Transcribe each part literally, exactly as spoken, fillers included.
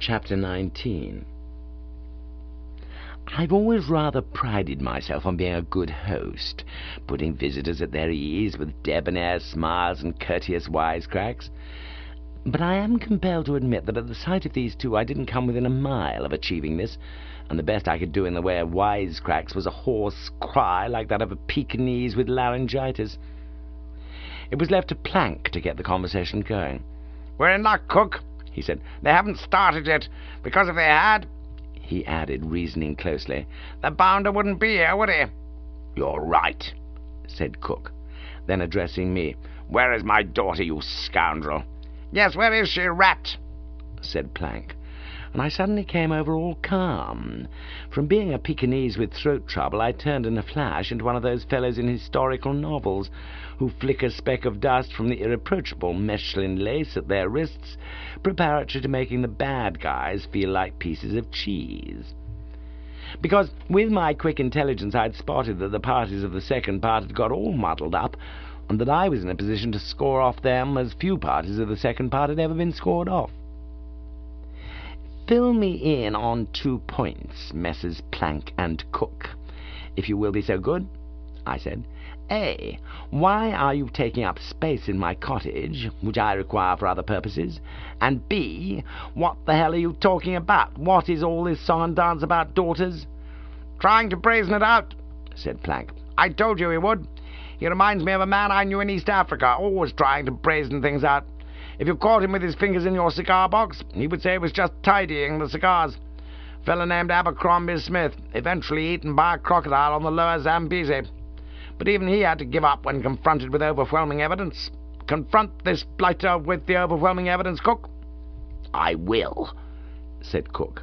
Chapter nineteen. I've always rather prided myself on being a good host, putting visitors at their ease with debonair smiles and courteous wisecracks. But I am compelled to admit that at the sight of these two I didn't come within a mile of achieving this, and the best I could do in the way of wisecracks was a hoarse cry like that of a Pekingese with laryngitis. It was left to Plank to get the conversation going. "We're in luck, Cook," he said. "They haven't started yet, because if they had," he added, reasoning closely, "the bounder wouldn't be here, would he?" "You're right," said Cook. Then addressing me, "Where is my daughter, you scoundrel?" "Yes, where is she, rat?" said Plank. And I suddenly came over all calm. From being a Pekingese with throat trouble, I turned in a flash into one of those fellows in historical novels who flick a speck of dust from the irreproachable Mechlin lace at their wrists, preparatory to making the bad guys feel like pieces of cheese. Because, with my quick intelligence, I'd spotted that the parties of the second part had got all muddled up, and that I was in a position to score off them as few parties of the second part had ever been scored off. Fill me in on two points, Messrs. Plank and Cook, if you will be so good, I said. A. Why are you taking up space in my cottage, which I require for other purposes? And B. What the hell are you talking about? What is all this song and dance about daughters? "Trying to brazen it out," said Plank. "I told you he would. He reminds me of a man I knew in East Africa, always trying to brazen things out. If you caught him with his fingers in your cigar box, he would say it was just tidying the cigars. A fellow named Abercrombie Smith, eventually eaten by a crocodile on the lower Zambezi. But even he had to give up when confronted with overwhelming evidence. Confront this blighter with the overwhelming evidence, Cook." "I will," said Cook,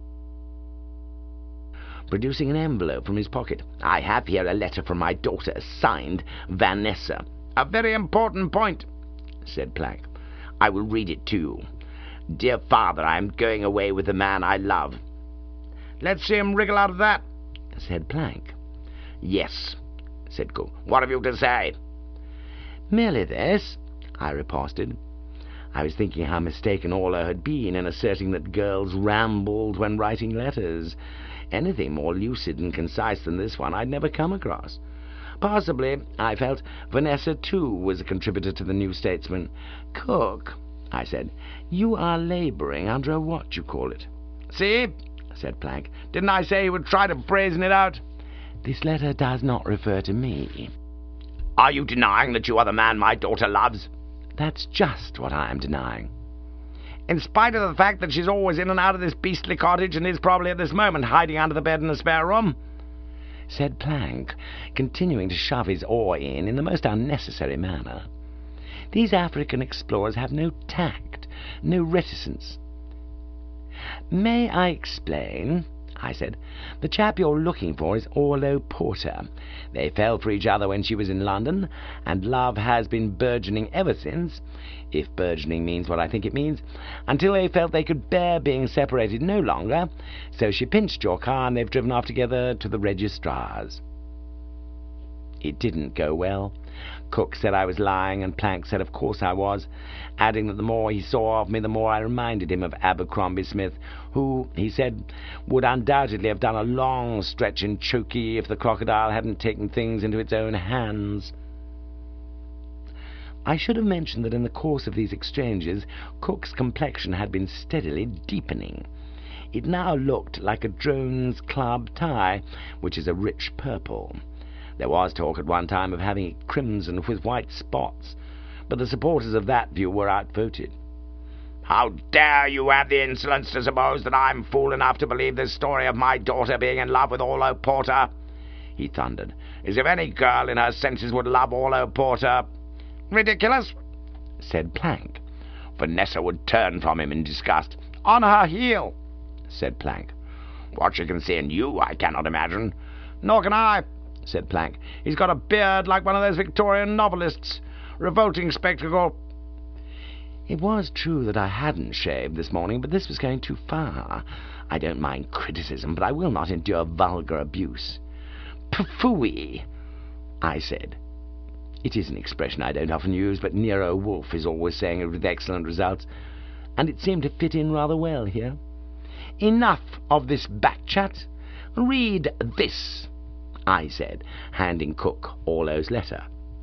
producing an envelope from his pocket. "I have here a letter from my daughter, signed Vanessa." "A very important point," said Plank. "I will read it to you. Dear father, I am going away with the man I love." "Let's see him wriggle out of that," said Plank. "Yes," said Cook. "What have you to say?" "Merely this," I riposted. I was thinking how mistaken Orlo had been in asserting that girls rambled when writing letters. Anything more lucid and concise than this one I'd never come across. Possibly, I felt, Vanessa too was a contributor to the New Statesman. "Cook," I said, "you are labouring under a what-you-call-it." "See?" said Plank. "Didn't I say he would try to brazen it out?" "This letter does not refer to me." "Are you denying that you are the man my daughter loves?" "That's just what I am denying." "In spite of the fact that she's always in and out of this beastly cottage, and is probably at this moment hiding under the bed in a spare room?" said Plank, continuing to shove his oar in in the most unnecessary manner. These African explorers have no tact, no reticence. "May I explain?" I said. "The chap you're looking for is Orlo Porter. They fell for each other when she was in London, and love has been burgeoning ever since, if burgeoning means what I think it means, until they felt they could bear being separated no longer, so she pinched your car and they've driven off together to the registrar's." It didn't go well. Cook said I was lying, and Plank said of course I was, adding that the more he saw of me, the more I reminded him of Abercrombie Smith, who, he said, would undoubtedly have done a long stretch in chokey if the crocodile hadn't taken things into its own hands. I should have mentioned that in the course of these exchanges Cook's complexion had been steadily deepening. It now looked like a drone's club tie, which is a rich purple. There was talk at one time of having it crimson with white spots, but the supporters of that view were outvoted. "How dare you have the insolence to suppose that I'm fool enough to believe this story of my daughter being in love with Orlo Porter?" he thundered. "As if any girl in her senses would love Orlo Porter." "Ridiculous," said Plank. "Vanessa would turn from him in disgust." "On her heel," said Plank. "What she can see in you, I cannot imagine." "Nor can I," said Plank. "He's got a beard like one of those Victorian novelists. Revolting spectacle." It was true that I hadn't shaved this morning, but this was going too far. I don't mind criticism, but I will not endure vulgar abuse. "Pfooey," I said. It is an expression I don't often use, but Nero Wolfe is always saying it with excellent results, and it seemed to fit in rather well here. "Enough of this back-chat. Read this," I said, handing Cook Orlo's letter.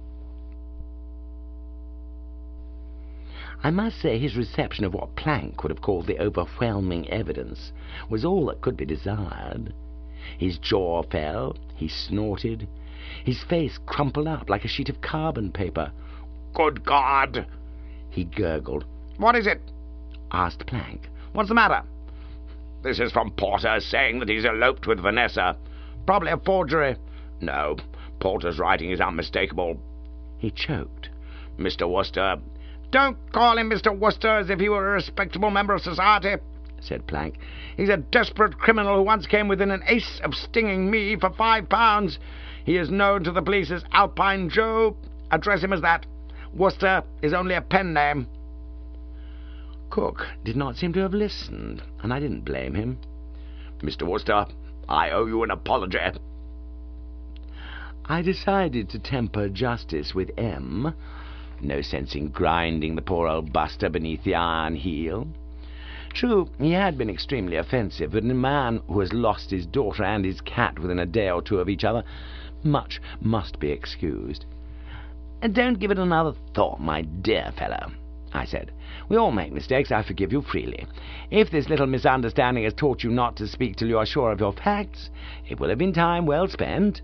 I must say his reception of what Plank would have called the overwhelming evidence was all that could be desired. His jaw fell, he snorted, his face crumpled up like a sheet of carbon paper. "Good God!" he gurgled. "What is it?" asked Plank. "What's the matter?" "This is from Porter, saying that he's eloped with Vanessa. Probably a forgery." "No, Porter's writing is unmistakable." He choked. "Mister Wooster—" "Don't call him Mister Wooster as if he were a respectable member of society," said Plank. "He's a desperate criminal who once came within an ace of stinging me for five pounds. He is known to the police as Alpine Joe. Address him as that. Wooster is only a pen name." Cook did not seem to have listened, and I didn't blame him. "Mister Wooster, I owe you an apology." I decided to temper justice with M. No sense in grinding the poor old buster beneath the iron heel. True, he had been extremely offensive, but in a man who has lost his daughter and his cat within a day or two of each other, much must be excused. "Don't give it another thought, my dear fellow," I said. "We all make mistakes. I forgive you freely. If this little misunderstanding has taught you not to speak till you are sure of your facts, it will have been time well spent."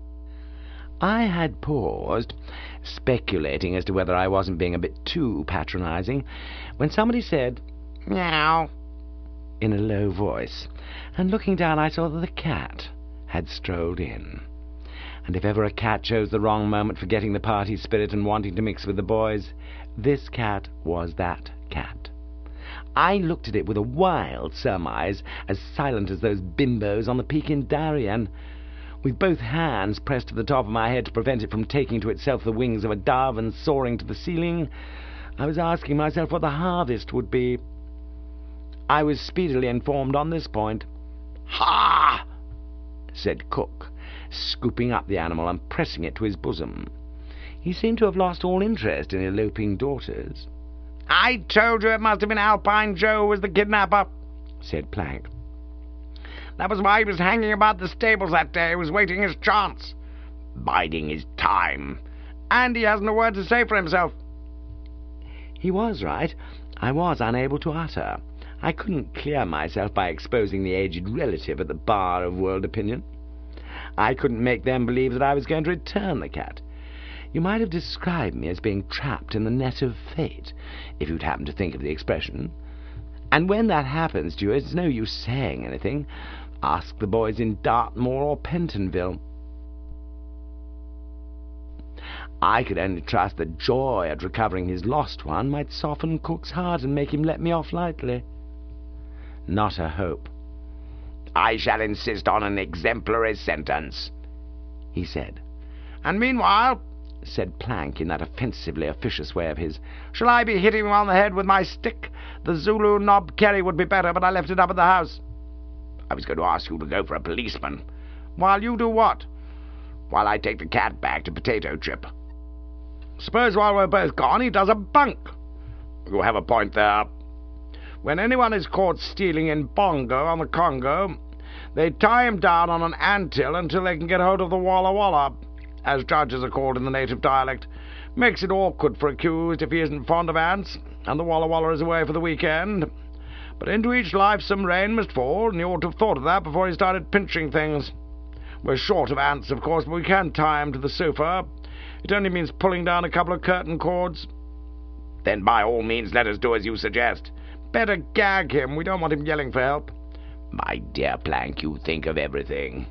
I had paused, speculating as to whether I wasn't being a bit too patronizing, when somebody said, "Meow," in a low voice, and looking down I saw that the cat had strolled in. And if ever a cat chose the wrong moment for getting the party spirit and wanting to mix with the boys, this cat was that cat. I looked at it with a wild surmise, as silent as those bimbos on the peak in Darien. With both hands pressed to the top of my head to prevent it from taking to itself the wings of a dove and soaring to the ceiling, I was asking myself what the harvest would be. I was speedily informed on this point. "Ha!" said Cook, scooping up the animal and pressing it to his bosom. He seemed to have lost all interest in eloping daughters. "I told you it must have been Alpine Joe who was the kidnapper," said Plank. "That was why he was hanging about the stables that day. He was waiting his chance. Biding his time. And he hasn't a word to say for himself." He was right. I was unable to utter. I couldn't clear myself by exposing the aged relative at the bar of world opinion. I couldn't make them believe that I was going to return the cat. You might have described me as being trapped in the net of fate, if you'd happened to think of the expression. And when that happens to you, it's no use saying anything. Ask the boys in Dartmoor or Pentonville. I could only trust that joy at recovering his lost one might soften Cook's heart and make him let me off lightly. Not a hope. "I shall insist on an exemplary sentence," he said. "And meanwhile," said Plank in that offensively officious way of his, "shall I be hitting him on the head with my stick? The Zulu knob kerry would be better, but I left it up at the house." "I was going to ask you to go for a policeman." "While you do what?" "While I take the cat back to Potato Chip." "Suppose while we're both gone he does a bunk." "You have a point there." "When anyone is caught stealing in Bongo on the Congo, they tie him down on an anthill until they can get hold of the Walla Walla, as judges are called in the native dialect. Makes it awkward for accused if he isn't fond of ants, and the Walla Walla is away for the weekend. But into each life some rain must fall, and he ought to have thought of that before he started pinching things. We're short of ants, of course, but we can tie him to the sofa. It only means pulling down a couple of curtain cords." "Then by all means let us do as you suggest." "Better gag him. We don't want him yelling for help." "My dear Plank, you think of everything."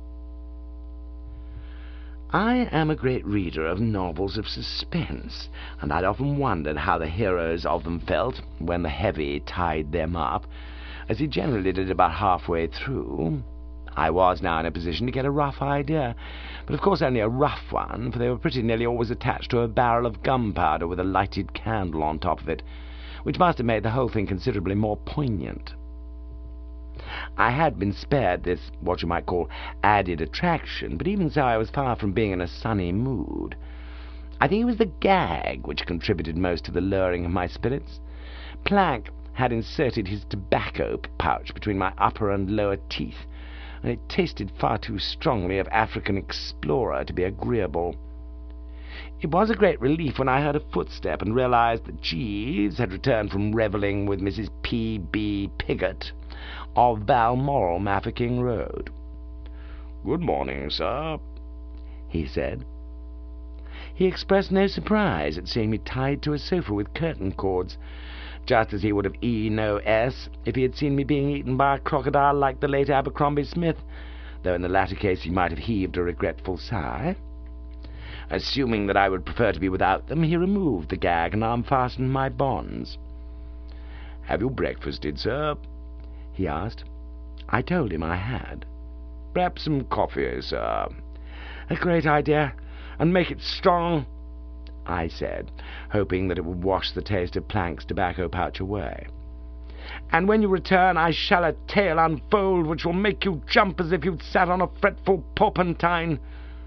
I am a great reader of novels of suspense, and I'd often wondered how the heroes of them felt when the heavy tied them up, as he generally did about halfway through. I was now in a position to get a rough idea, but of course only a rough one, for they were pretty nearly always attached to a barrel of gunpowder with a lighted candle on top of it, which must have made the whole thing considerably more poignant. I had been spared this, what you might call, added attraction, but even so I was far from being in a sunny mood. I think it was the gag which contributed most to the lowering of my spirits. Plank had inserted his tobacco pouch between my upper and lower teeth, and it tasted far too strongly of African explorer to be agreeable. It was a great relief when I heard a footstep and realized that Jeeves had returned from revelling with Missus P B Piggott of Balmoral, Mafeking Road. "Good morning, sir," he said. He expressed no surprise at seeing me tied to a sofa with curtain cords, just as he would have E no S if he had seen me being eaten by a crocodile like the late Abercrombie Smith, though in the latter case he might have heaved a regretful sigh. Assuming that I would prefer to be without them, he removed the gag and unfastened my bonds. "Have you breakfasted, sir?" he asked. I told him I had. "Perhaps some coffee, sir?" "A great idea, and make it strong," I said, hoping that it would wash the taste of Plank's tobacco pouch away. "And when you return I shall a tale unfold which will make you jump as if you'd sat on a fretful porpentine."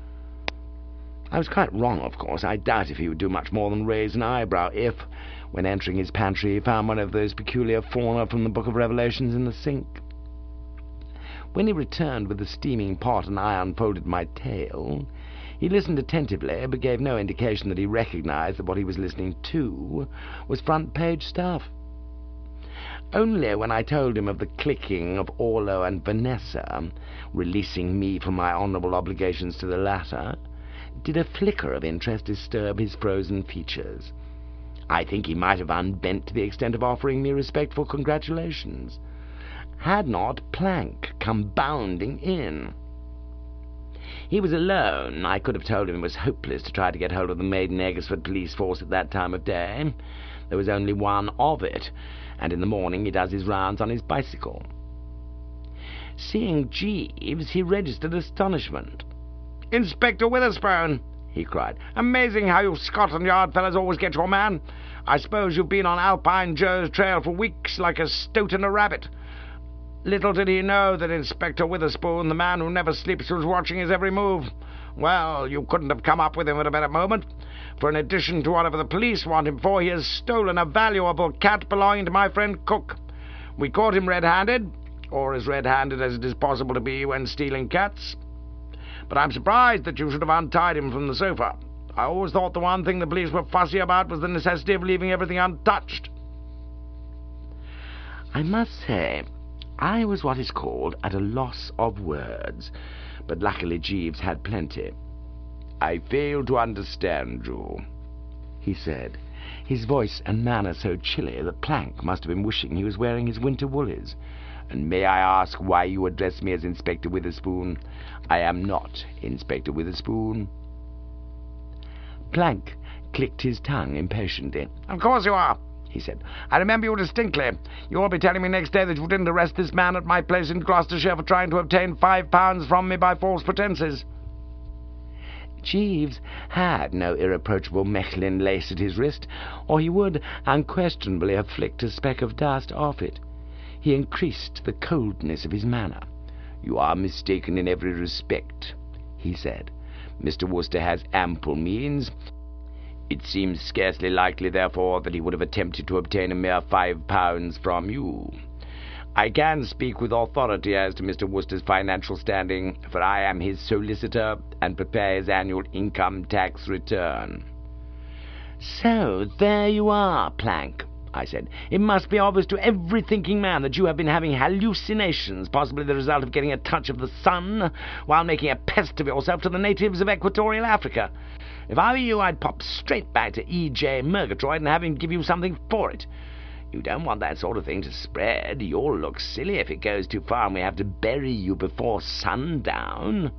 I was quite wrong, of course. I doubt if he would do much more than raise an eyebrow if, when entering his pantry, he found one of those peculiar fauna from the Book of Revelations in the sink. When he returned with the steaming pot and I unfolded my tale, he listened attentively, but gave no indication that he recognized that what he was listening to was front-page stuff. Only when I told him of the clicking of Orlo and Vanessa, releasing me from my honourable obligations to the latter, did a flicker of interest disturb his frozen features. I think he might have unbent to the extent of offering me respectful congratulations, had not Plank come bounding in. He was alone. I could have told him it was hopeless to try to get hold of the maiden Eggersford police force at that time of day. There was only one of it, and in the morning he does his rounds on his bicycle. Seeing Jeeves, he registered astonishment. "Inspector Witherspoon!" he cried. "Amazing how you Scotland Yard fellows always get your man. I suppose you've been on Alpine Joe's trail for weeks like a stoat and a rabbit." Little did he know that Inspector Witherspoon, the man who never sleeps, was watching his every move. Well, you couldn't have come up with him at a better moment, for in addition to whatever the police want him for, he has stolen a valuable cat belonging to my friend Cook. We caught him red-handed, or as red-handed as it is possible to be when stealing cats. But I'm surprised that you should have untied him from the sofa. I always thought the one thing the police were fussy about was the necessity of leaving everything untouched." I must say, I was what is called at a loss of words, but luckily Jeeves had plenty. "I fail to understand you," he said, his voice and manner so chilly that Plank must have been wishing he was wearing his winter woolies. "And may I ask why you address me as Inspector Witherspoon? I am not Inspector Witherspoon." Plank clicked his tongue impatiently. "Of course you are," he said. "I remember you distinctly. You will be telling me next day that you didn't arrest this man at my place in Gloucestershire for trying to obtain five pounds from me by false pretences." Jeeves had no irreproachable Mechlin lace at his wrist, or he would unquestionably have flicked a speck of dust off it. He increased the coldness of his manner. "You are mistaken in every respect," he said. "Mister Wooster has ample means. It seems scarcely likely, therefore, that he would have attempted to obtain a mere five pounds from you. I can speak with authority as to Mister Wooster's financial standing, for I am his solicitor and prepare his annual income tax return." "So there you are, Plank," I said. "It must be obvious to every thinking man that you have been having hallucinations, possibly the result of getting a touch of the sun, while making a pest of yourself to the natives of equatorial Africa. If I were you, I'd pop straight back to E J Murgatroyd and have him give you something for it. You don't want that sort of thing to spread. You'll look silly if it goes too far and we have to bury you before sundown."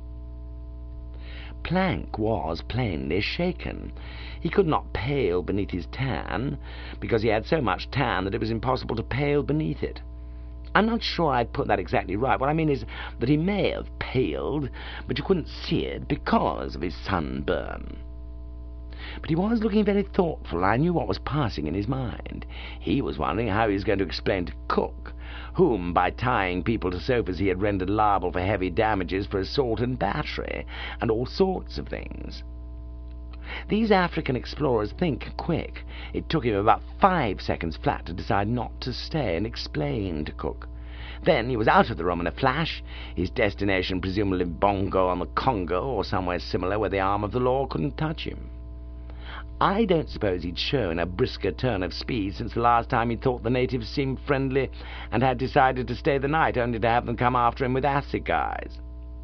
Plank was plainly shaken. He could not pale beneath his tan, because he had so much tan that it was impossible to pale beneath it. I'm not sure I'd put that exactly right. What I mean is that he may have paled, but you couldn't see it because of his sunburn. But he was looking very thoughtful, and I knew what was passing in his mind. He was wondering how he was going to explain to Cook, whom, by tying people to sofas, he had rendered liable for heavy damages for assault and battery, and all sorts of things. These African explorers think quick. It took him about five seconds flat to decide not to stay and explain to Cook. Then he was out of the room in a flash, his destination presumably Bongo on the Congo or somewhere similar where the arm of the law couldn't touch him. I don't suppose he'd shown a brisker turn of speed since the last time he thought the natives seemed friendly and had decided to stay the night, only to have them come after him with assegais.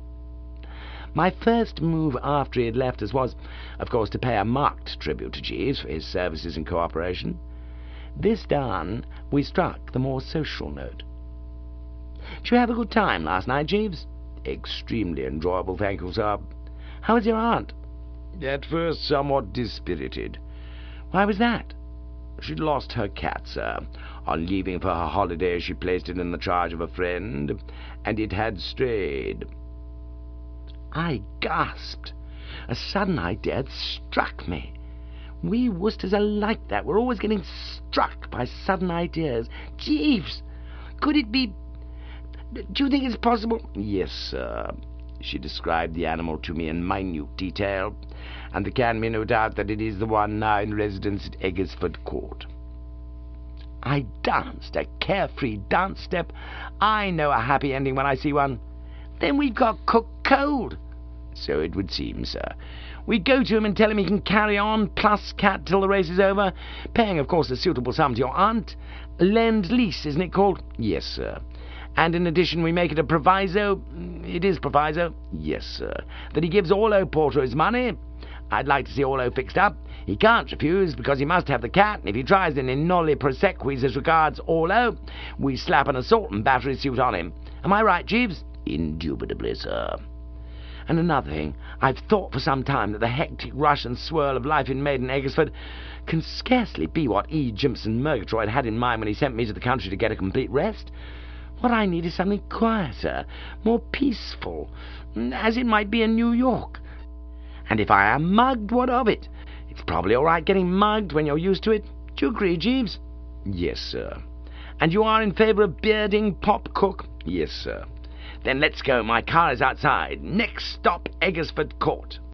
My first move after he had left us was, of course, to pay a marked tribute to Jeeves for his services and cooperation. This done, we struck the more social note. "Did you have a good time last night, Jeeves?" "Extremely enjoyable, thank you, sir." "How was your aunt?" "At first somewhat dispirited." "Why was that?" "She'd lost her cat, sir. On leaving for her holiday she placed it in the charge of a friend, and it had strayed." I gasped. A sudden idea had struck me. We Worcesters are like that. We're always getting struck by sudden ideas. Jeeves, could it be... Do you think it's possible? "Yes, sir." She described the animal to me in minute detail, and there can be no doubt that it is the one now in residence at Eggersford Court. I danced a carefree dance step. I know a happy ending when I see one. Then we've got Cook cold. "So it would seem, sir." We go to him and tell him he can carry on, plus cat, till the race is over, paying, of course, a suitable sum to your aunt. Lend-lease, isn't it called? "Yes, sir." And in addition we make it a proviso, it is proviso, "Yes, sir." that he gives Orlo Porter his money. I'd like to see Orlo fixed up. He can't refuse, because he must have the cat, and if he tries an in nolli prosequis as regards Orlo, we slap an assault and battery suit on him. Am I right, Jeeves? "Indubitably, sir." And another thing, I've thought for some time that the hectic rush and swirl of life in Maiden Eggersford can scarcely be what E. Jimpson Murgatroyd had in mind when he sent me to the country to get a complete rest. What I need is something quieter, more peaceful, as it might be in New York. And if I am mugged, what of it? It's probably all right getting mugged when you're used to it. Do you agree, Jeeves? "Yes, sir." And you are in favour of bearding Pop Cook? "Yes, sir." Then let's go. My car is outside. Next stop, Eggersford Court.